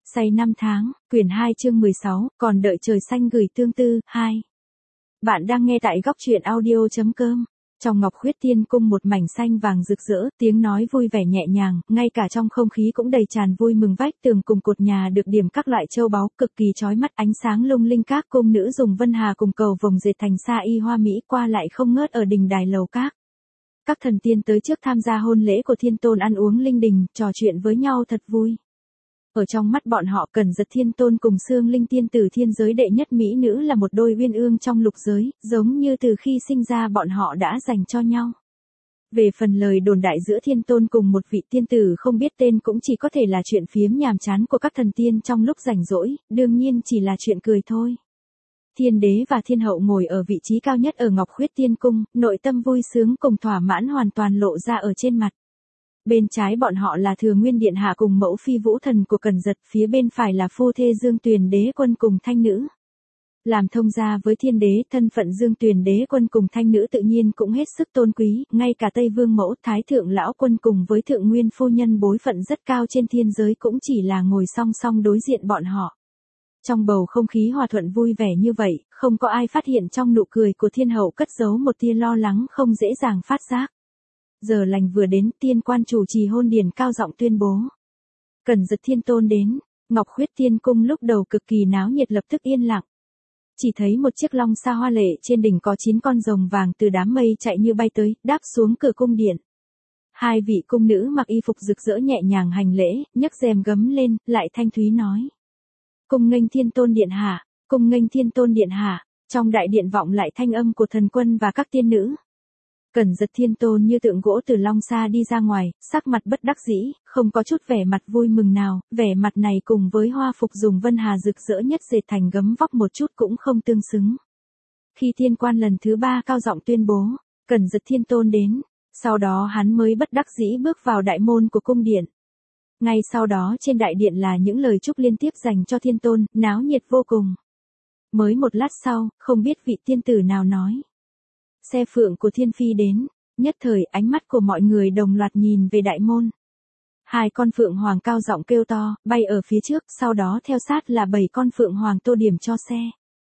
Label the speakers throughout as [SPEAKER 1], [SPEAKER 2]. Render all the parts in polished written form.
[SPEAKER 1] Say 5 tháng, quyển 2 chương 16, còn đợi trời xanh gửi tương tư, 2. Bạn đang nghe tại góc truyện audio.com. Trong Ngọc Khuyết Tiên Cung một mảnh xanh vàng rực rỡ, tiếng nói vui vẻ nhẹ nhàng, ngay cả trong không khí cũng đầy tràn vui mừng. Vách tường cùng cột nhà được điểm các loại châu báu cực kỳ chói mắt, ánh sáng lung linh. Các cung nữ dùng vân hà cùng cầu vồng dệt thành sa y hoa mỹ qua lại không ngớt ở đình đài lầu các. Các thần tiên tới trước tham gia hôn lễ của Thiên Tôn, ăn uống linh đình, trò chuyện với nhau thật vui. Ở trong mắt bọn họ, Cẩn Giật Thiên Tôn cùng Xương Linh tiên tử thiên giới đệ nhất mỹ nữ là một đôi uyên ương trong lục giới, giống như từ khi sinh ra bọn họ đã dành cho nhau. Về phần lời đồn đại giữa Thiên Tôn cùng một vị tiên tử không biết tên cũng chỉ có thể là chuyện phiếm nhàm chán của các thần tiên trong lúc rảnh rỗi, đương nhiên chỉ là chuyện cười thôi. Thiên đế và thiên hậu ngồi ở vị trí cao nhất ở Ngọc Khuyết Tiên Cung, nội tâm vui sướng cùng thỏa mãn hoàn toàn lộ ra ở trên mặt. Bên trái bọn họ là Thừa Nguyên Điện Hạ cùng mẫu phi Vũ Thần của Cẩn Giật, phía bên phải là phu thê Dương Tuyền Đế Quân cùng Thanh Nữ. Làm thông gia với thiên đế, thân phận Dương Tuyền Đế Quân cùng Thanh Nữ tự nhiên cũng hết sức tôn quý, ngay cả Tây Vương Mẫu, Thái Thượng Lão Quân cùng với Thượng Nguyên Phu Nhân bối phận rất cao trên thiên giới cũng chỉ là ngồi song song đối diện bọn họ. Trong bầu không khí hòa thuận vui vẻ như vậy, không có ai phát hiện trong nụ cười của thiên hậu cất giấu một tia lo lắng không dễ dàng phát giác. Giờ lành vừa đến, tiên quan chủ trì hôn điển cao giọng tuyên bố. Cẩn Giật Thiên Tôn đến. Ngọc Khuyết Tiên Cung lúc đầu cực kỳ náo nhiệt lập tức yên lặng. Chỉ thấy một chiếc long sa hoa lệ trên đỉnh có 9 con rồng vàng từ đám mây chạy như bay tới, đáp xuống cửa cung điện. Hai vị cung nữ mặc y phục rực rỡ nhẹ nhàng hành lễ, nhấc rèm gấm lên, lại thanh thúy nói. Cung nghênh Thiên Tôn điện hạ, cung nghênh Thiên Tôn điện hạ. Trong đại điện vọng lại thanh âm của thần quân và các tiên nữ. Cẩn Giật Thiên Tôn như tượng gỗ từ long sa đi ra ngoài, sắc mặt bất đắc dĩ, không có chút vẻ mặt vui mừng nào, vẻ mặt này cùng với hoa phục dùng vân hà rực rỡ nhất dệt thành gấm vóc một chút cũng không tương xứng. Khi thiên quan lần thứ 3 cao giọng tuyên bố, Cẩn Giật Thiên Tôn đến, sau đó hắn mới bất đắc dĩ bước vào đại môn của cung điện. Ngay sau đó trên đại điện là những lời chúc liên tiếp dành cho Thiên Tôn, náo nhiệt vô cùng. Mới một lát sau, không biết vị tiên tử nào nói. Xe phượng của Thiên Phi đến, nhất thời ánh mắt của mọi người đồng loạt nhìn về đại môn. 2 con phượng hoàng cao giọng kêu to, bay ở phía trước, sau đó theo sát là 7 con phượng hoàng tô điểm cho xe.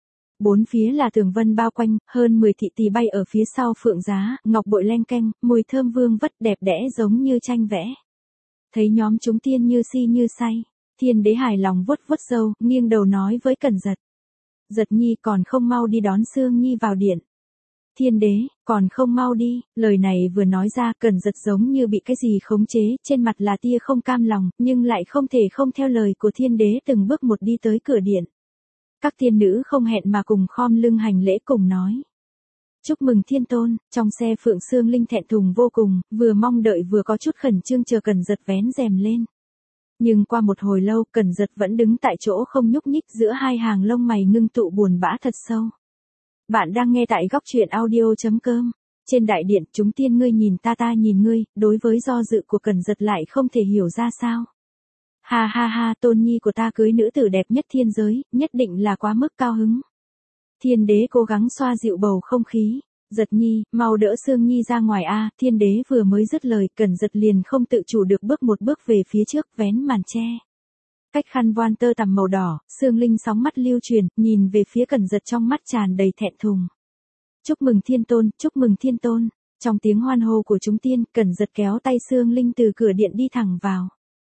[SPEAKER 1] 4 phía là tường vân bao quanh, hơn 10 thị tỳ bay ở phía sau phượng giá, ngọc bội leng keng, mùi thơm vương vất đẹp đẽ giống như tranh vẽ. Thấy nhóm chúng tiên như si như say, Thiên đế hài lòng vuốt vuốt râu, nghiêng đầu nói với Cẩn Giật. Giật nhi còn không mau đi đón Sương Nhi vào điện. Thiên đế, còn không mau đi, lời này vừa nói ra Cẩn Giật giống như bị cái gì khống chế, trên mặt là tia không cam lòng, nhưng lại không thể không theo lời của thiên đế từng bước một đi tới cửa điện. Các tiên nữ không hẹn mà cùng khom lưng hành lễ cùng nói. Chúc mừng Thiên Tôn, trong xe Phượng Xương Linh thẹn thùng vô cùng, vừa mong đợi vừa có chút khẩn trương chờ Cẩn Giật vén rèm lên. Nhưng qua một hồi lâu Cẩn Giật vẫn đứng tại chỗ không nhúc nhích, giữa hai hàng lông mày ngưng tụ buồn bã thật sâu. Bạn đang nghe tại góc truyện audio.com. Trên đại điện, chúng tiên ngươi nhìn ta nhìn ngươi, đối với do dự của Cẩn Giật lại không thể hiểu ra sao. Ha ha ha, Tôn nhi của ta cưới nữ tử đẹp nhất thiên giới, nhất định là quá mức cao hứng. Thiên đế cố gắng xoa dịu bầu không khí. Giật nhi, mau đỡ Sương Nhi ra ngoài a. Thiên đế vừa mới dứt lời, Cẩn Giật liền không tự chủ được bước một bước về phía trước, vén màn che. Cách khăn voan tơ tằm màu đỏ, Sương Linh sóng mắt lưu truyền, nhìn về phía Cẩn Giật trong mắt tràn đầy thẹn thùng. Chúc mừng Thiên Tôn, chúc mừng Thiên Tôn. Trong tiếng hoan hô của chúng tiên, Cẩn Giật kéo tay Sương Linh từ cửa điện đi thẳng vào.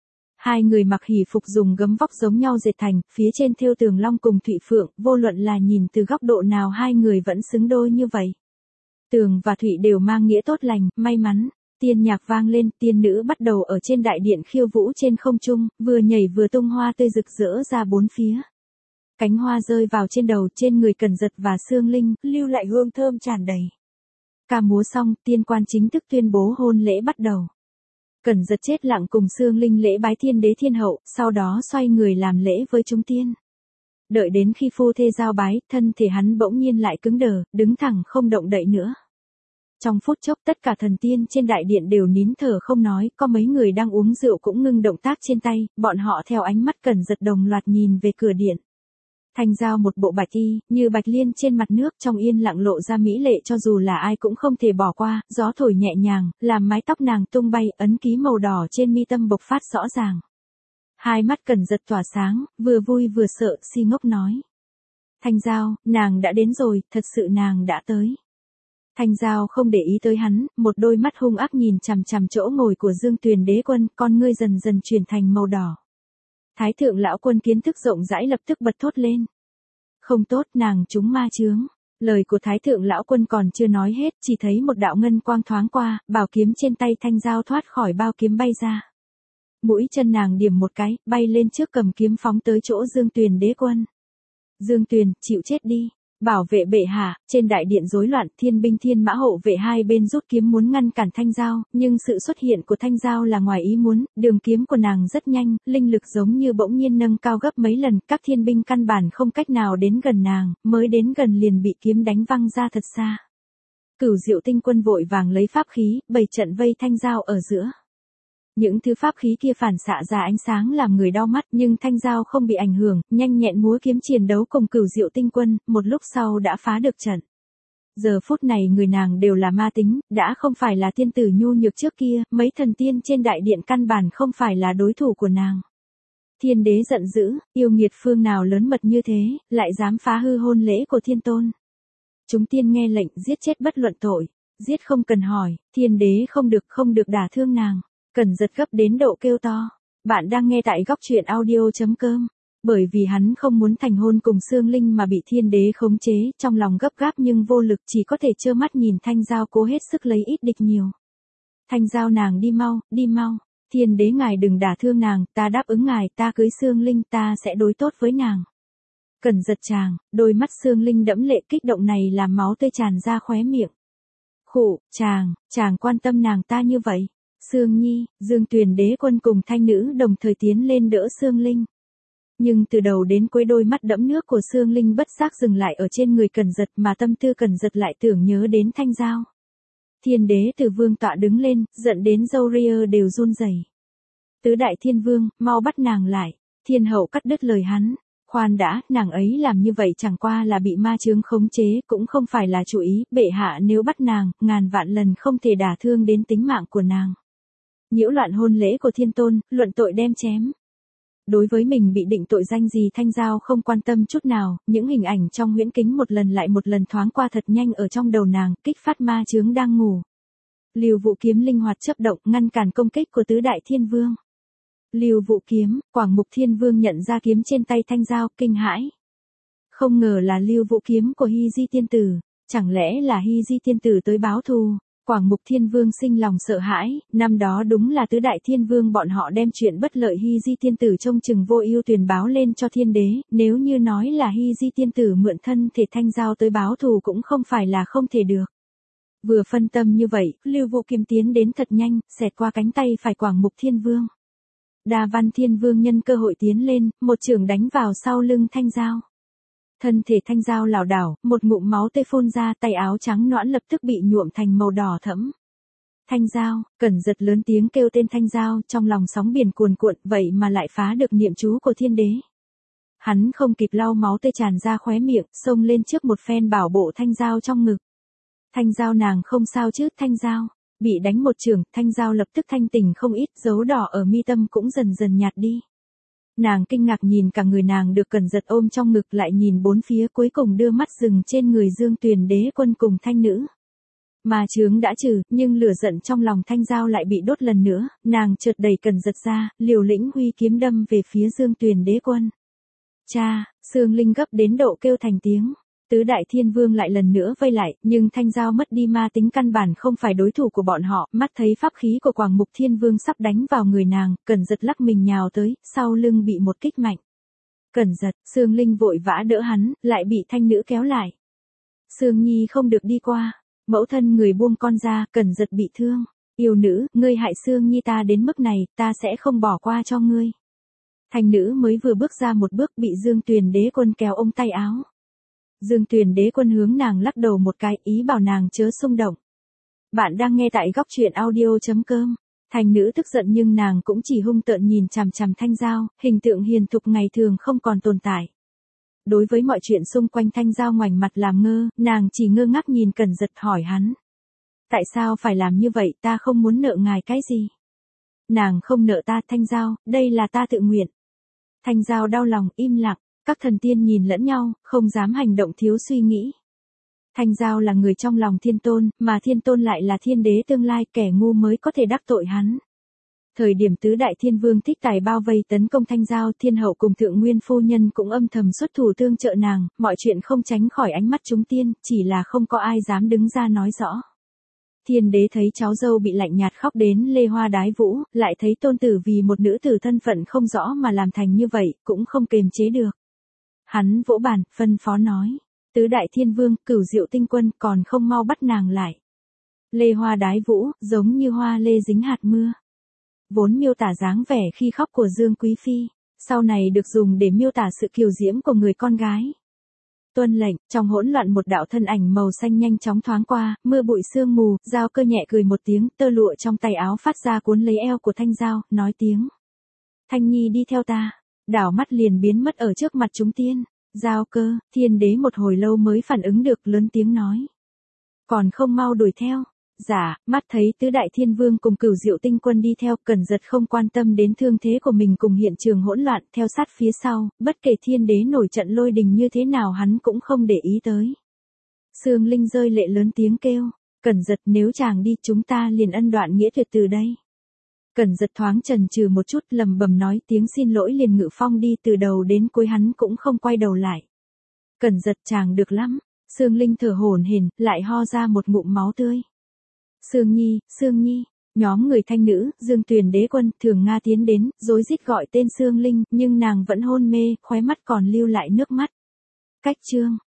[SPEAKER 1] Hai người mặc hỷ phục dùng gấm vóc giống nhau dệt thành, phía trên thêu tường long cùng thụy phượng, vô luận là nhìn từ góc độ nào hai người vẫn xứng đôi như vậy. Tường và thụy đều mang nghĩa tốt lành, may mắn. Tiên nhạc vang lên, tiên nữ bắt đầu ở trên đại điện khiêu vũ trên không trung, vừa nhảy vừa tung hoa tươi rực rỡ ra bốn phía. Cánh hoa rơi vào trên đầu, trên người Cẩn Giật và Sương Linh, lưu lại hương thơm tràn đầy. Ca múa xong, tiên quan chính thức tuyên bố hôn lễ bắt đầu. Cẩn Giật chết lặng cùng Sương Linh lễ bái thiên đế thiên hậu, sau đó xoay người làm lễ với chúng tiên. Đợi đến khi phu thê giao bái, thân thể hắn bỗng nhiên lại cứng đờ, đứng thẳng không động đậy nữa. Trong phút chốc tất cả thần tiên trên đại điện đều nín thở không nói, có mấy người đang uống rượu cũng ngưng động tác trên tay, bọn họ theo ánh mắt Cẩn Giật đồng loạt nhìn về cửa điện. Thanh Giao một bộ bạch y, như bạch liên trên mặt nước, trong yên lặng lộ ra mỹ lệ cho dù là ai cũng không thể bỏ qua, gió thổi nhẹ nhàng, làm mái tóc nàng tung bay, ấn ký màu đỏ trên mi tâm bộc phát rõ ràng. Hai mắt Cẩn Giật tỏa sáng, vừa vui vừa sợ, si ngốc nói. Thanh Giao, nàng đã đến rồi, thật sự nàng đã tới. Thanh Giao không để ý tới hắn, một đôi mắt hung ác nhìn chằm chằm chỗ ngồi của Dương Tuyền đế quân, con ngươi dần dần chuyển thành màu đỏ. Thái thượng lão quân kiến thức rộng rãi lập tức bật thốt lên. Không tốt, nàng trúng ma chướng. Lời của Thái thượng lão quân còn chưa nói hết, chỉ thấy một đạo ngân quang thoáng qua, bảo kiếm trên tay Thanh Giao thoát khỏi bao kiếm bay ra. Mũi chân nàng điểm một cái, bay lên trước cầm kiếm phóng tới chỗ Dương Tuyền đế quân. Dương Tuyền, chịu chết đi. Bảo vệ bệ hạ, trên đại điện rối loạn, thiên binh thiên mã hộ vệ hai bên rút kiếm muốn ngăn cản Thanh Giao, nhưng sự xuất hiện của Thanh Giao là ngoài ý muốn, đường kiếm của nàng rất nhanh, linh lực giống như bỗng nhiên nâng cao gấp mấy lần, các thiên binh căn bản không cách nào đến gần nàng, mới đến gần liền bị kiếm đánh văng ra thật xa. Cửu Diệu Tinh Quân vội vàng lấy pháp khí, bày trận vây Thanh Giao ở giữa. Những thứ pháp khí kia phản xạ ra ánh sáng làm người đau mắt, nhưng Thanh Giao không bị ảnh hưởng, nhanh nhẹn múa kiếm chiến đấu cùng Cửu Diệu Tinh Quân, một lúc sau đã phá được trận. Giờ phút này người nàng đều là ma tính, đã không phải là tiên tử nhu nhược trước kia, mấy thần tiên trên đại điện căn bản không phải là đối thủ của nàng. Thiên đế giận dữ, yêu nghiệt phương nào lớn mật như thế, lại dám phá hư hôn lễ của thiên tôn. Chúng tiên nghe lệnh giết chết bất luận tội, giết không cần hỏi, thiên đế không được đả thương nàng. Cẩn Giật gấp đến độ kêu to. Bạn đang nghe tại góc truyện audio.com. Bởi vì hắn không muốn thành hôn cùng Sương Linh mà bị thiên đế khống chế, trong lòng gấp gáp nhưng vô lực chỉ có thể trơ mắt nhìn Thanh Giao cố hết sức lấy ít địch nhiều. Thanh Giao nàng đi mau, thiên đế ngài đừng đả thương nàng, ta đáp ứng ngài, ta cưới Sương Linh, ta sẽ đối tốt với nàng. Cẩn Giật chàng, đôi mắt Sương Linh đẫm lệ kích động này làm máu tươi tràn ra khóe miệng. Khụ, chàng quan tâm nàng ta như vậy. Sương Nhi, Dương Tuyền đế quân cùng thanh nữ đồng thời tiến lên đỡ Sương Linh. Nhưng từ đầu đến cuối đôi mắt đẫm nước của Sương Linh bất giác dừng lại ở trên người Cẩn Giật mà tâm tư Cẩn Giật lại tưởng nhớ đến Thanh Giao. Thiên đế từ vương tọa đứng lên, giận đến râu ria đều run rẩy. Tứ đại thiên vương, mau bắt nàng lại. Thiên hậu cắt đứt lời hắn. Khoan đã, nàng ấy làm như vậy chẳng qua là bị ma chướng khống chế, cũng không phải là chủ ý, bệ hạ nếu bắt nàng, ngàn vạn lần không thể đả thương đến tính mạng của nàng. Nhiễu loạn hôn lễ của thiên tôn, luận tội đem chém. Đối với mình bị định tội danh gì Thanh Giao không quan tâm chút nào, những hình ảnh trong huyễn kính một lần lại một lần thoáng qua thật nhanh ở trong đầu nàng, kích phát ma chướng đang ngủ. Lưu Vũ kiếm linh hoạt chớp động, ngăn cản công kích của tứ đại thiên vương. Lưu Vũ kiếm, Quảng Mục Thiên Vương nhận ra kiếm trên tay Thanh Giao, kinh hãi. Không ngờ là Lưu Vũ kiếm của Hy Di tiên tử, chẳng lẽ là Hy Di tiên tử tới báo thù? Quảng Mục Thiên Vương sinh lòng sợ hãi, năm đó đúng là tứ đại thiên vương bọn họ đem chuyện bất lợi Hy Di tiên tử trông chừng vô ưu tuyển báo lên cho thiên đế, nếu như nói là Hy Di tiên tử mượn thân thể Thanh Giao tới báo thù cũng không phải là không thể được. Vừa phân tâm như vậy, Lưu Vũ kiếm tiến đến thật nhanh, xẹt qua cánh tay phải Quảng Mục Thiên Vương. Đa Văn Thiên Vương nhân cơ hội tiến lên, một chưởng đánh vào sau lưng Thanh Giao. Thân thể Thanh Giao lảo đảo, một ngụm máu tươi phun ra, tay áo trắng nõn lập tức bị nhuộm thành màu đỏ thẫm. Thanh Giao, Cẩn Giật lớn tiếng kêu tên Thanh Giao, trong lòng sóng biển cuồn cuộn, vậy mà lại phá được niệm chú của thiên đế. Hắn không kịp lau máu tươi tràn ra khóe miệng, xông lên trước một phen bảo bộ Thanh Giao trong ngực. Thanh Giao nàng không sao chứ, Thanh Giao. Bị đánh một chưởng, Thanh Giao lập tức thanh tỉnh không ít, dấu đỏ ở mi tâm cũng dần dần nhạt đi. Nàng kinh ngạc nhìn cả người nàng được Cẩn Giật ôm trong ngực, lại nhìn bốn phía, cuối cùng đưa mắt dừng trên người Dương Tuyền đế quân cùng thanh nữ. Ma chướng đã trừ, nhưng lửa giận trong lòng Thanh Giao lại bị đốt lần nữa, nàng chợt đẩy Cẩn Giật ra, liều lĩnh huy kiếm đâm về phía Dương Tuyền đế quân. Cha, Sương Linh gấp đến độ kêu thành tiếng. Tứ đại thiên vương lại lần nữa vây lại, nhưng Thanh Giao mất đi ma tính căn bản không phải đối thủ của bọn họ, mắt thấy pháp khí của Quảng Mục Thiên Vương sắp đánh vào người nàng, Cẩn Giật lắc mình nhào tới, sau lưng bị một kích mạnh. Cẩn Giật, Sương Linh vội vã đỡ hắn, lại bị thanh nữ kéo lại. Sương Nhi không được đi qua, mẫu thân người buông con ra, Cẩn Giật bị thương. Yêu nữ, ngươi hại Sương Nhi ta đến mức này, ta sẽ không bỏ qua cho ngươi. Thanh nữ mới vừa bước ra một bước bị Dương Tuyền đế quân kéo ống tay áo. Dương Tuyền đế quân hướng nàng lắc đầu một cái, ý bảo nàng chớ xung động. Bạn đang nghe tại góc truyện audio.com. Thanh nữ tức giận nhưng nàng cũng chỉ hung tợn nhìn chằm chằm Thanh Giao, hình tượng hiền thục ngày thường không còn tồn tại. Đối với mọi chuyện xung quanh Thanh Giao ngoảnh mặt làm ngơ, nàng chỉ ngơ ngác nhìn Cẩn Giật hỏi hắn. Tại sao phải làm như vậy, ta không muốn nợ ngài cái gì. Nàng không nợ ta Thanh Giao, đây là ta tự nguyện. Thanh Giao đau lòng, im lặng, các thần tiên nhìn lẫn nhau, không dám hành động thiếu suy nghĩ. Thanh Giao là người trong lòng Thiên Tôn, mà Thiên Tôn lại là thiên đế tương lai, kẻ ngu mới có thể đắc tội hắn. Thời điểm tứ đại thiên vương Thích Tài bao vây tấn công Thanh Giao, Thiên Hậu cùng Thượng Nguyên Phu Nhân cũng âm thầm xuất thủ tương trợ nàng, mọi chuyện không tránh khỏi ánh mắt chúng tiên, chỉ là không có ai dám đứng ra nói rõ. Thiên đế thấy cháu dâu bị lạnh nhạt khóc đến lê hoa đái vũ, lại thấy tôn tử vì một nữ tử thân phận không rõ mà làm thành như vậy, cũng không kềm chế được. Hắn vỗ bàn, phân phó nói, tứ đại thiên vương, Cửu Diệu Tinh Quân còn không mau bắt nàng lại. Lê hoa đái vũ, giống như hoa lê dính hạt mưa. Vốn miêu tả dáng vẻ khi khóc của Dương Quý Phi, sau này được dùng để miêu tả sự kiều diễm của người con gái. Tuân lệnh, trong hỗn loạn một đạo thân ảnh màu xanh nhanh chóng thoáng qua, mưa bụi sương mù, Giao Cơ nhẹ cười một tiếng, tơ lụa trong tay áo phát ra cuốn lấy eo của Thanh Giao, nói tiếng. Thanh Nhi đi theo ta, đảo mắt liền biến mất ở trước mặt chúng tiên. Giao Cơ, thiên đế một hồi lâu mới phản ứng được, lớn tiếng nói. Còn không mau đuổi theo. Dạ, mắt thấy tứ đại thiên vương cùng Cửu Diệu Tinh Quân đi theo, Cẩn Giật không quan tâm đến thương thế của mình cùng hiện trường hỗn loạn, theo sát phía sau, bất kể thiên đế nổi trận lôi đình như thế nào hắn cũng không để ý tới. Sương Linh rơi lệ lớn tiếng kêu, Cẩn Giật nếu chàng đi chúng ta liền ân đoạn nghĩa tuyệt từ đây. Cẩn Giật thoáng chần chừ một chút lầm bầm nói tiếng xin lỗi liền ngự phong đi, từ đầu đến cuối hắn cũng không quay đầu lại. Cẩn Giật chàng được lắm, Sương Linh thở hổn hển, lại ho ra một ngụm máu tươi. Sương Nhi, nhóm người thanh nữ, Dương Tuyền Đế Quân, Thường Nga tiến đến, rối rít gọi tên Sương Linh, nhưng nàng vẫn hôn mê, khóe mắt còn lưu lại nước mắt. Cách chương